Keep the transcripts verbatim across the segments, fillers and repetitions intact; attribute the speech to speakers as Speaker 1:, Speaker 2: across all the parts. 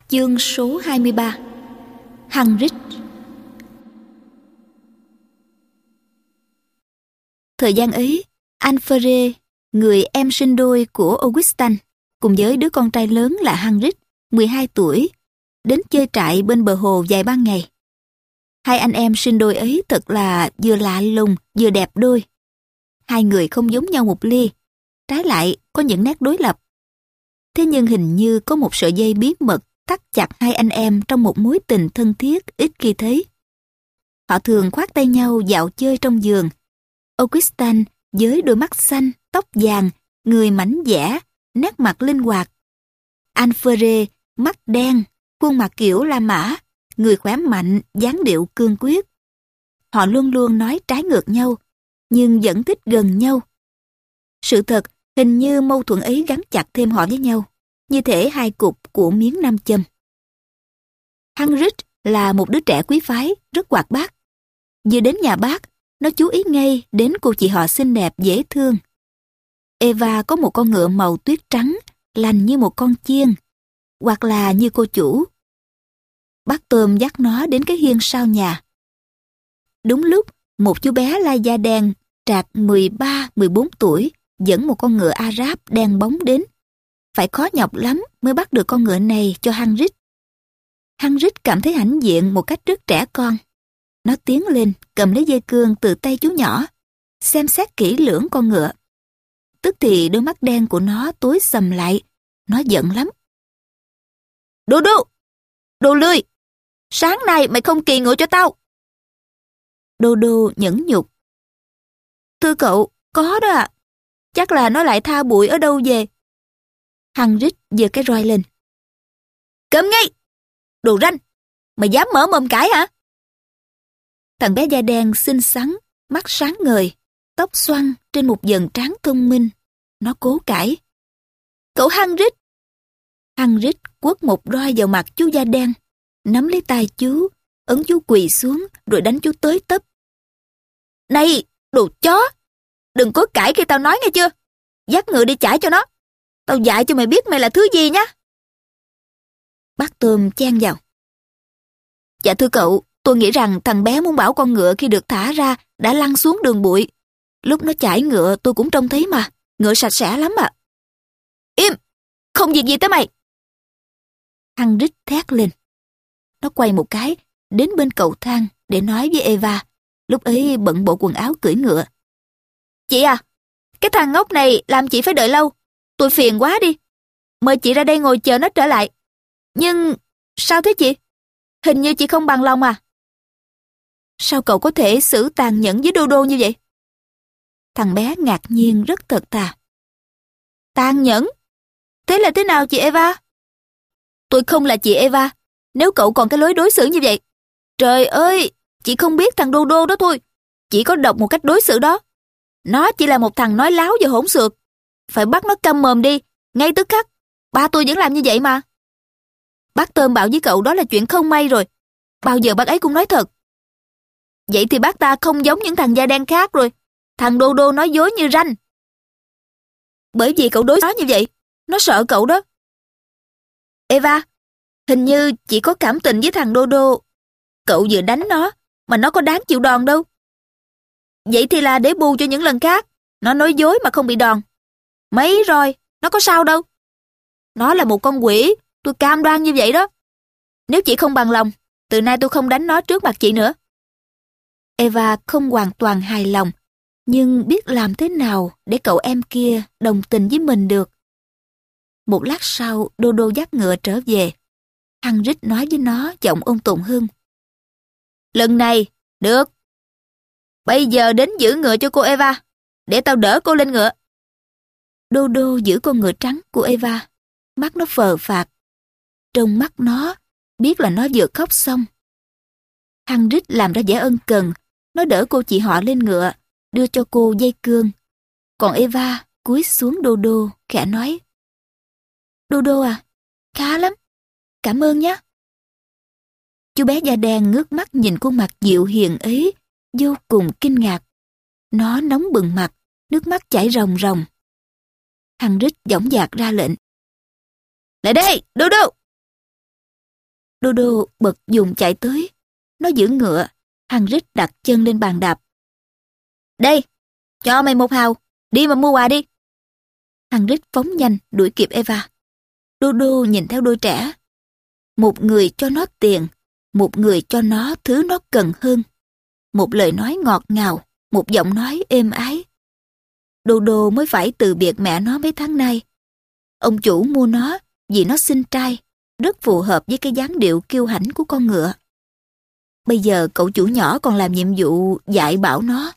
Speaker 1: Chương số hai mươi ba. Hagrid. Thời gian ấy, Amphere, người em sinh đôi của Augustin, cùng với đứa con trai lớn là Hagrid, mười hai tuổi, đến chơi trại bên bờ hồ vài ba ngày. Hai anh em sinh đôi ấy thật là vừa lạ lùng, vừa đẹp đôi. Hai người không giống nhau một ly, trái lại có những nét đối lập. Thế nhưng hình như có một sợi dây bí mật thắt chặt hai anh em trong một mối tình thân thiết ít khi thấy. Họ thường khoác tay nhau dạo chơi trong vườn. Augustin với đôi mắt xanh, tóc vàng, người mảnh dẻ, nét mặt linh hoạt. Amphere, mắt đen, khuôn mặt kiểu La Mã, người khỏe mạnh, dáng điệu cương quyết. Họ luôn luôn nói trái ngược nhau, nhưng vẫn thích gần nhau. Sự thật, hình như mâu thuẫn ấy gắn chặt thêm họ với nhau, như thể hai cục của miếng nam châm. Hagrid là một đứa trẻ quý phái, rất hoạt bát. Vừa đến nhà bác, nó chú ý ngay đến cô chị họ xinh đẹp dễ thương. Eva có một con ngựa màu tuyết trắng, lành như một con chiên, hoặc là như cô chủ. Bác Tôm dắt nó đến cái hiên sau nhà. Đúng lúc, một chú bé lai da đen, trạc mười ba mười bốn tuổi, dẫn một con ngựa Arab đen bóng đến. Phải khó nhọc lắm mới bắt được con ngựa này cho Hagrid. Hagrid cảm thấy hãnh diện một cách rất trẻ con. Nó tiến lên, cầm lấy dây cương từ tay chú nhỏ, xem xét kỹ lưỡng con ngựa. Tức thì đôi mắt đen của nó tối sầm lại, nó giận lắm. Đô đô! Đồ lười! Sáng nay mày không kỳ ngựa cho tao! Đô đô nhẫn nhục. Thưa cậu, có đó ạ. Chắc là nó lại tha bụi ở đâu về. Hagrid giơ cái roi lên. Cấm ngay! Đồ ranh! Mày dám mở mồm cãi hả? Thằng bé da đen xinh xắn, mắt sáng ngời, tóc xoăn trên một dần trán thông minh. Nó cố cãi. Cậu Hagrid! Hagrid quất một roi vào mặt chú da đen, nắm lấy tay chú, ấn chú quỳ xuống rồi đánh chú tới tấp. Này, đồ chó! Đừng có cãi khi tao nói nghe chưa? Dắt ngựa đi chải cho nó. Tao dạy cho mày biết mày là thứ gì nhá. Bác Tôm chen vào. Dạ thưa cậu, tôi nghĩ rằng thằng bé muốn bảo con ngựa khi được thả ra đã lăn xuống đường bụi. Lúc nó chải ngựa tôi cũng trông thấy mà. Ngựa sạch sẽ lắm ạ. Im! Không việc gì tới mày! Hagrid thét lên. Nó quay một cái, đến bên cầu thang để nói với Eva. Lúc ấy bận bộ quần áo cưỡi ngựa. Chị à, cái thằng ngốc này làm chị phải đợi lâu. Tôi phiền quá đi. Mời chị ra đây ngồi chờ nó trở lại. Nhưng sao thế chị? Hình như chị không bằng lòng à? Sao cậu có thể xử tàn nhẫn với Đô Đô như vậy? Thằng bé ngạc nhiên rất thật thà. Tàn nhẫn? Thế là thế nào chị Eva? Tôi không là chị Eva, nếu cậu còn cái lối đối xử như vậy. Trời ơi, chị không biết thằng Đô Đô đó thôi. Chỉ có độc một cách đối xử đó. Nó chỉ là một thằng nói láo và hỗn xược. Phải bắt nó câm mồm đi, ngay tức khắc. Ba tôi vẫn làm như vậy mà. Bác Tôm bảo với cậu đó là chuyện không may rồi. Bao giờ bác ấy cũng nói thật. Vậy thì bác ta không giống những thằng da đen khác rồi. Thằng Đô Đô nói dối như ranh. Bởi vì cậu đối nó như vậy, nó sợ cậu đó. Eva, hình như chị có cảm tình với thằng Đô Đô. Cậu vừa đánh nó, mà nó có đáng chịu đòn đâu. Vậy thì là để bù cho những lần khác. Nó nói dối mà không bị đòn. Mấy rồi, nó có sao đâu. Nó là một con quỷ, tôi cam đoan như vậy đó. Nếu chị không bằng lòng, từ nay tôi không đánh nó trước mặt chị nữa. Eva không hoàn toàn hài lòng, nhưng biết làm thế nào để cậu em kia đồng tình với mình được. Một lát sau, Đô Đô dắt ngựa trở về. Hagrid nói với nó giọng ôn tồn hơn. Lần này, được. Bây giờ đến giữ ngựa cho cô Eva, để tao đỡ cô lên ngựa. Đô Đô giữ con ngựa trắng của Eva, mắt nó phờ phạc. Trong mắt nó, biết là nó vừa khóc xong. Hagrid làm ra vẻ ân cần, nó đỡ cô chị họ lên ngựa, đưa cho cô dây cương. Còn Eva cúi xuống Đô Đô, khẽ nói. Đô Đô à, khá lắm, cảm ơn nhé. Chú bé da đen ngước mắt nhìn khuôn mặt dịu hiền ấy, vô cùng kinh ngạc. Nó nóng bừng mặt, nước mắt chảy ròng ròng. Hagrid dõng dạc ra lệnh. Lại đây, Đô Đô! Dodo bật dùng chạy tới. Nó giữ ngựa. Hagrid đặt chân lên bàn đạp. Đây, cho mày một hào. Đi mà mua quà đi. Hagrid phóng nhanh đuổi kịp Eva. Dodo nhìn theo đôi trẻ. Một người cho nó tiền, một người cho nó thứ nó cần hơn. Một lời nói ngọt ngào, một giọng nói êm ái. Dodo mới phải từ biệt mẹ nó mấy tháng nay. Ông chủ mua nó vì nó xinh trai, rất phù hợp với cái dáng điệu kiêu hãnh của con ngựa. Bây giờ cậu chủ nhỏ còn làm nhiệm vụ dạy bảo nó.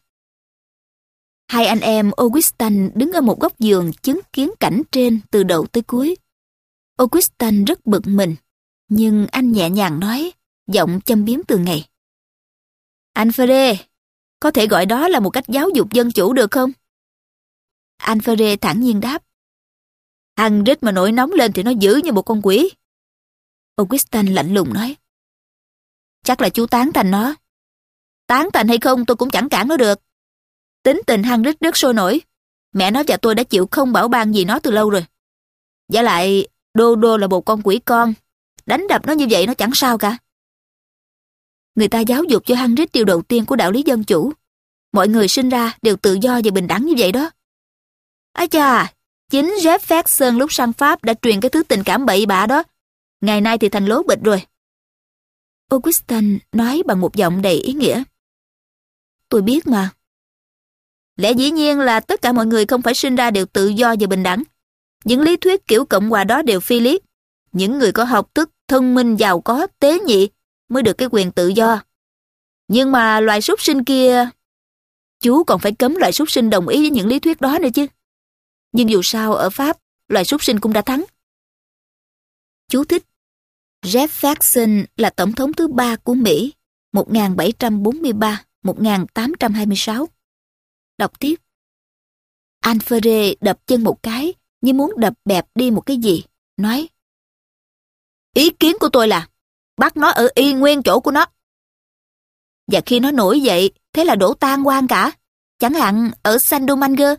Speaker 1: Hai anh em Augustin đứng ở một góc giường chứng kiến cảnh trên từ đầu tới cuối. Augustin rất bực mình, nhưng anh nhẹ nhàng nói, giọng châm biếm từ ngày. Alfred, có thể gọi đó là một cách giáo dục dân chủ được không? Alfred thản nhiên đáp. Hagrid mà nổi nóng lên thì nó dữ như một con quỷ. Augustin lạnh lùng nói. Chắc là chú tán thành nó. Tán thành hay không tôi cũng chẳng cản nó được. Tính tình Hagrid rất sôi nổi. Mẹ nó và tôi đã chịu không bảo ban gì nó từ lâu rồi. Giả lại, Dodo là một con quỷ con. Đánh đập nó như vậy nó chẳng sao cả. Người ta giáo dục cho Hagrid điều đầu tiên của đạo lý dân chủ. Mọi người sinh ra đều tự do và bình đẳng như vậy đó. Ái chà, chính Jeff Ferguson lúc sang Pháp đã truyền cái thứ tình cảm bậy bạ đó. Ngày nay thì thành lố bịch rồi. Augustin nói bằng một giọng đầy ý nghĩa. Tôi biết mà. Lẽ dĩ nhiên là tất cả mọi người không phải sinh ra đều tự do và bình đẳng. Những lý thuyết kiểu Cộng hòa đó đều phi lý. Những người có học thức, thông minh, giàu có, tế nhị mới được cái quyền tự do. Nhưng mà loài súc sinh kia... Chú còn phải cấm loài súc sinh đồng ý với những lý thuyết đó nữa chứ. Nhưng dù sao ở Pháp, loài súc sinh cũng đã thắng. Chú thích. Jeff Ferguson là tổng thống thứ ba của Mỹ, một nghìn bảy trăm bốn mươi ba đến một nghìn tám trăm hai mươi sáu. Đọc tiếp. Alfred đập chân một cái, như muốn đập bẹp đi một cái gì, nói. Ý kiến của tôi là, bắt nó ở y nguyên chỗ của nó. Và khi nó nổi dậy, thế là đổ tan quan cả. Chẳng hạn ở Saint-Domingue.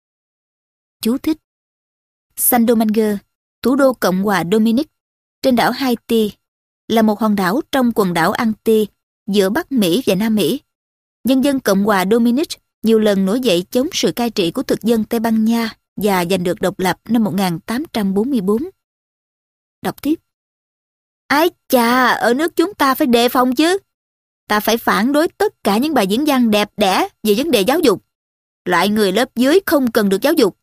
Speaker 1: Chú thích. Saint-Domingue, thủ đô Cộng hòa Dominic, trên đảo Haiti, là một hòn đảo trong quần đảo Antilles giữa Bắc Mỹ và Nam Mỹ. Nhân dân Cộng hòa Dominic nhiều lần nổi dậy chống sự cai trị của thực dân Tây Ban Nha và giành được độc lập năm một nghìn tám trăm bốn mươi bốn. Đọc tiếp. Ái chà, ở nước chúng ta phải đề phòng chứ. Ta phải phản đối tất cả những bài diễn văn đẹp đẽ về vấn đề giáo dục. Loại người lớp dưới không cần được giáo dục.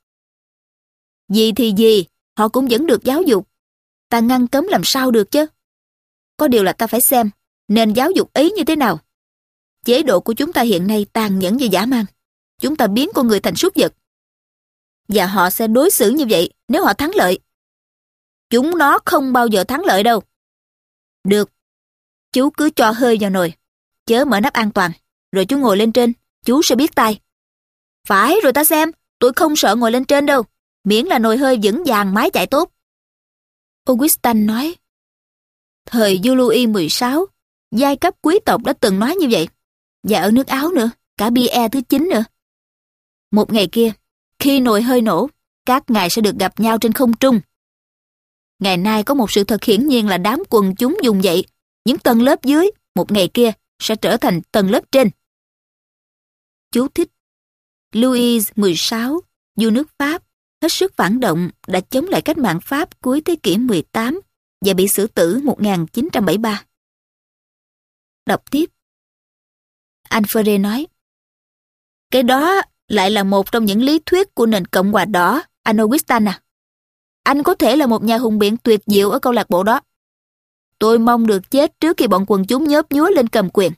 Speaker 1: Gì thì gì, họ cũng vẫn được giáo dục. Ta ngăn cấm làm sao được chứ. Có điều là ta phải xem nền giáo dục ấy như thế nào. Chế độ của chúng ta hiện nay tàn nhẫn và dã man. Chúng ta biến con người thành súc vật. Và họ sẽ đối xử như vậy nếu họ thắng lợi. Chúng nó không bao giờ thắng lợi đâu. Được, chú cứ cho hơi vào nồi. Chớ mở nắp an toàn. Rồi chú ngồi lên trên, chú sẽ biết tay. Phải rồi ta xem, tôi không sợ ngồi lên trên đâu. Miễn là nồi hơi vững vàng máy chạy tốt. Augustin nói. Thời vua Louis mười sáu, giai cấp quý tộc đã từng nói như vậy. Và ở nước Áo nữa, cả Pierre thứ chín nữa. Một ngày kia, khi nồi hơi nổ, các ngài sẽ được gặp nhau trên không trung. Ngày nay có một sự thật hiển nhiên là đám quần chúng dùng vậy. Những tầng lớp dưới, một ngày kia, sẽ trở thành tầng lớp trên. Chú thích. Louis mười sáu, vua nước Pháp, hết sức phản động, đã chống lại cách mạng Pháp cuối thế kỷ mười tám và bị xử tử một nghìn chín trăm bảy mươi ba. Đọc tiếp. Alfred nói. Cái đó lại là một trong những lý thuyết của nền Cộng hòa đỏ, anh Augustin à. Anh có thể là một nhà hùng biện tuyệt diệu ở câu lạc bộ đó. Tôi mong được chết trước khi bọn quần chúng nhớp nhúa lên cầm quyền.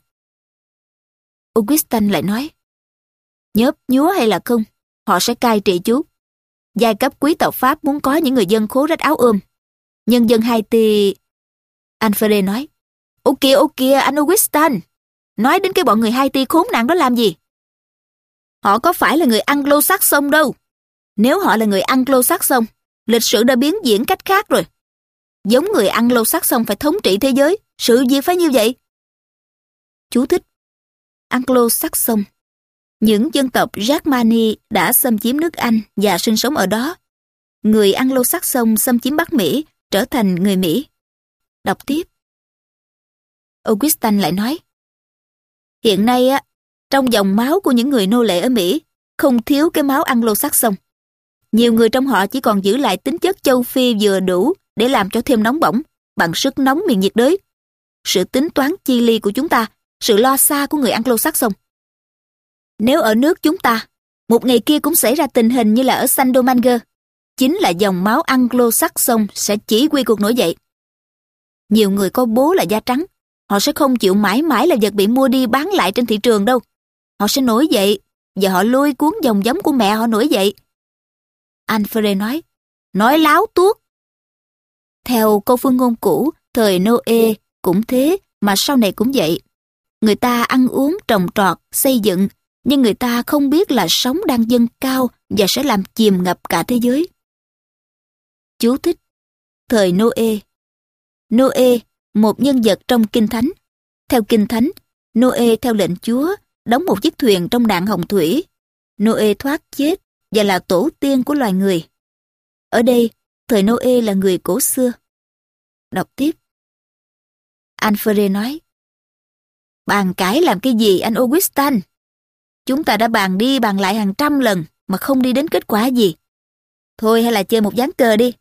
Speaker 1: Augustin lại nói. Nhớp nhúa hay là không, họ sẽ cai trị chú. Giai cấp quý tộc Pháp muốn có những người dân khố rách áo ôm. Nhân dân Haiti... Alfred nói. Ô kìa, ô kìa, anh Augustin. Nói đến cái bọn người Haiti khốn nạn đó làm gì? Họ có phải là người Anglo-Saxon đâu. Nếu họ là người Anglo-Saxon, lịch sử đã biến diễn cách khác rồi. Giống người Anglo-Saxon phải thống trị thế giới, sự gì phải như vậy? Chú thích. Anglo-Saxon. Những dân tộc Germani đã xâm chiếm nước Anh và sinh sống ở đó. Người Anglo-Saxon xâm chiếm Bắc Mỹ, trở thành người Mỹ. Đọc tiếp. Augustine lại nói. Hiện nay á, trong dòng máu của những người nô lệ ở Mỹ, không thiếu cái máu Anglo-Saxon. Nhiều người trong họ chỉ còn giữ lại tính chất châu Phi vừa đủ để làm cho thêm nóng bỏng, bằng sức nóng miền nhiệt đới. Sự tính toán chi ly của chúng ta, sự lo xa của người Anglo-Saxon. Nếu ở nước chúng ta, một ngày kia cũng xảy ra tình hình như là ở San Domingo, chính là dòng máu Anglo-Saxon sẽ chỉ huy cuộc nổi dậy. Nhiều người có bố là da trắng, họ sẽ không chịu mãi mãi là vật bị mua đi bán lại trên thị trường đâu. Họ sẽ nổi dậy, và họ lôi cuốn dòng giống của mẹ họ nổi dậy. Alfred nói, nói láo tuốt. Theo câu phương ngôn cũ, thời Noe cũng thế, mà sau này cũng vậy. Người ta ăn uống, trồng trọt, xây dựng, nhưng người ta không biết là sóng đang dâng cao và sẽ làm chìm ngập cả thế giới. Chú thích: thời Noe. Noe, một nhân vật trong Kinh Thánh. Theo Kinh Thánh, Noe theo lệnh Chúa đóng một chiếc thuyền trong nạn hồng thủy. Noe thoát chết và là tổ tiên của loài người. Ở đây, thời Noe là người cổ xưa. Đọc tiếp. Alfred nói, bàn cãi làm cái gì anh Augustine? Chúng ta đã bàn đi bàn lại hàng trăm lần mà không đi đến kết quả gì. Thôi hay là chơi một ván cờ đi.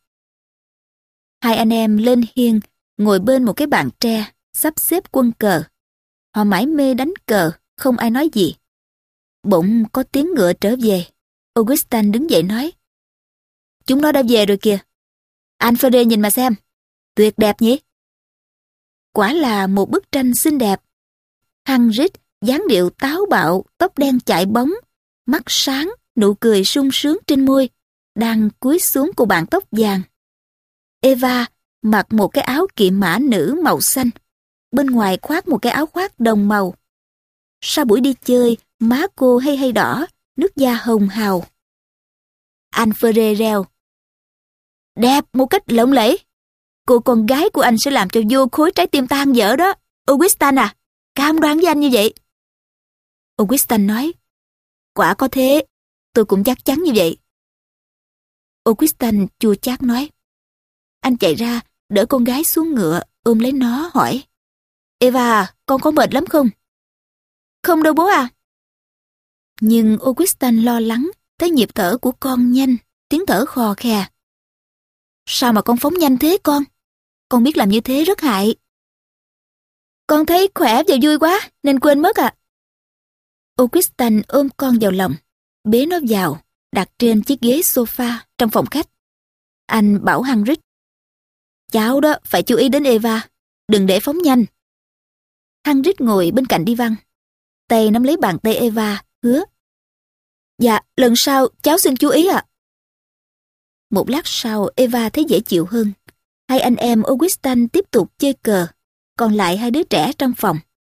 Speaker 1: Hai anh em lên hiên, ngồi bên một cái bàn tre, sắp xếp quân cờ. Họ mải mê đánh cờ, không ai nói gì. Bỗng có tiếng ngựa trở về. Augustine đứng dậy nói, chúng nó đã về rồi kìa. Alfred nhìn mà xem, tuyệt đẹp nhỉ? Quả là một bức tranh xinh đẹp. Hagrid dáng điệu táo bạo, tóc đen chạy bóng, mắt sáng, nụ cười sung sướng trên môi, đang cúi xuống cô bạn tóc vàng. Eva mặc một cái áo kỵ mã nữ màu xanh, bên ngoài khoác một cái áo khoác đồng màu. Sau buổi đi chơi, má cô hay hay đỏ, nước da hồng hào. Alfred reo, đẹp một cách lộng lẫy. Cô con gái của anh sẽ làm cho vô khối trái tim tan vỡ đó. Augustine à, cam đoan với anh như vậy. Augustine nói, quả có thế, tôi cũng chắc chắn như vậy. Augustine chua chát nói. Anh chạy ra, đỡ con gái xuống ngựa, ôm lấy nó, hỏi, Eva, con có mệt lắm không? Không đâu bố à. Nhưng Augustine lo lắng, thấy nhịp thở của con nhanh, tiếng thở khò khè. Sao mà con phóng nhanh thế con? Con biết làm như thế rất hại. Con thấy khỏe và vui quá, nên quên mất à. Augustine ôm con vào lòng, bế nó vào, đặt trên chiếc ghế sofa trong phòng khách. Anh bảo Hagrid, cháu đó phải chú ý đến Eva, đừng để phóng nhanh. Hagrid ngồi bên cạnh đi văn, tay nắm lấy bàn tay Eva, hứa, dạ, lần sau cháu xin chú ý ạ. Một lát sau Eva thấy dễ chịu hơn. Hai anh em Augustine tiếp tục chơi cờ, còn lại hai đứa trẻ trong phòng.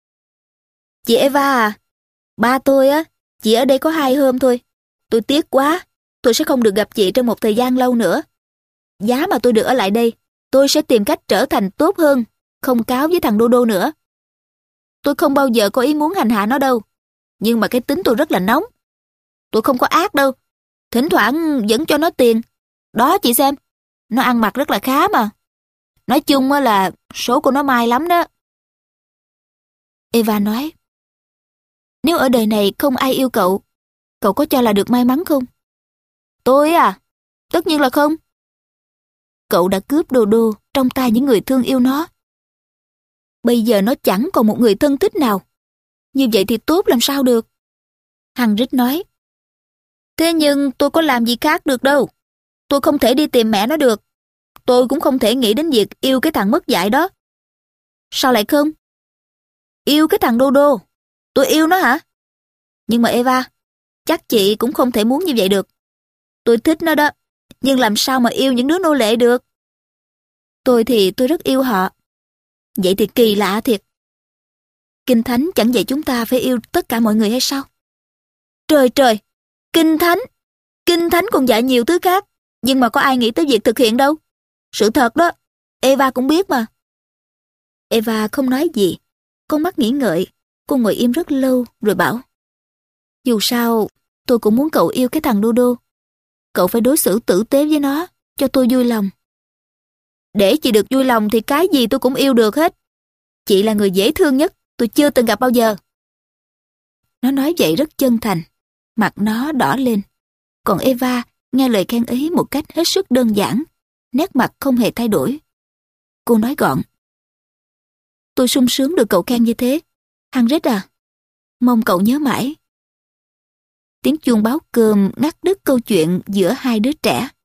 Speaker 1: Chị Eva à, ba tôi á, chỉ ở đây có hai hôm thôi. Tôi tiếc quá, tôi sẽ không được gặp chị trong một thời gian lâu nữa. Giá mà tôi được ở lại đây, tôi sẽ tìm cách trở thành tốt hơn, không cáo với thằng Đô Đô nữa. Tôi không bao giờ có ý muốn hành hạ nó đâu, nhưng mà cái tính tôi rất là nóng. Tôi không có ác đâu, thỉnh thoảng vẫn cho nó tiền. Đó chị xem, nó ăn mặc rất là khá mà. Nói chung là số của nó may lắm đó. Eva nói, nếu ở đời này không ai yêu cậu, cậu có cho là được may mắn không? Tôi à, tất nhiên là không. Cậu đã cướp Đô Đô trong tay những người thương yêu nó. Bây giờ nó chẳng còn một người thân thích nào. Như vậy thì tốt làm sao được? Hagrid nói, thế nhưng tôi có làm gì khác được đâu. Tôi không thể đi tìm mẹ nó được. Tôi cũng không thể nghĩ đến việc yêu cái thằng mất dạy đó. Sao lại không? Yêu cái thằng Đô Đô? Tôi yêu nó hả? Nhưng mà Eva, chắc chị cũng không thể muốn như vậy được. Tôi thích nó đó, nhưng làm sao mà yêu những đứa nô lệ được? Tôi thì tôi rất yêu họ. Vậy thì kỳ lạ thiệt. Kinh Thánh chẳng dạy chúng ta phải yêu tất cả mọi người hay sao? Trời trời, Kinh Thánh! Kinh Thánh còn dạy nhiều thứ khác, nhưng mà có ai nghĩ tới việc thực hiện đâu. Sự thật đó, Eva cũng biết mà. Eva không nói gì, con mắt nghĩ ngợi. Cô ngồi im rất lâu rồi bảo, dù sao, tôi cũng muốn cậu yêu cái thằng Đô Đô. Cậu phải đối xử tử tế với nó, cho tôi vui lòng. Để chị được vui lòng thì cái gì tôi cũng yêu được hết. Chị là người dễ thương nhất tôi chưa từng gặp bao giờ. Nó nói vậy rất chân thành, mặt nó đỏ lên. Còn Eva nghe lời khen ấy một cách hết sức đơn giản, nét mặt không hề thay đổi. Cô nói gọn: Tôi sung sướng được cậu khen như thế, Henrik à. Mong cậu nhớ mãi. Tiếng chuông báo cơm ngắt đứt câu chuyện giữa hai đứa trẻ.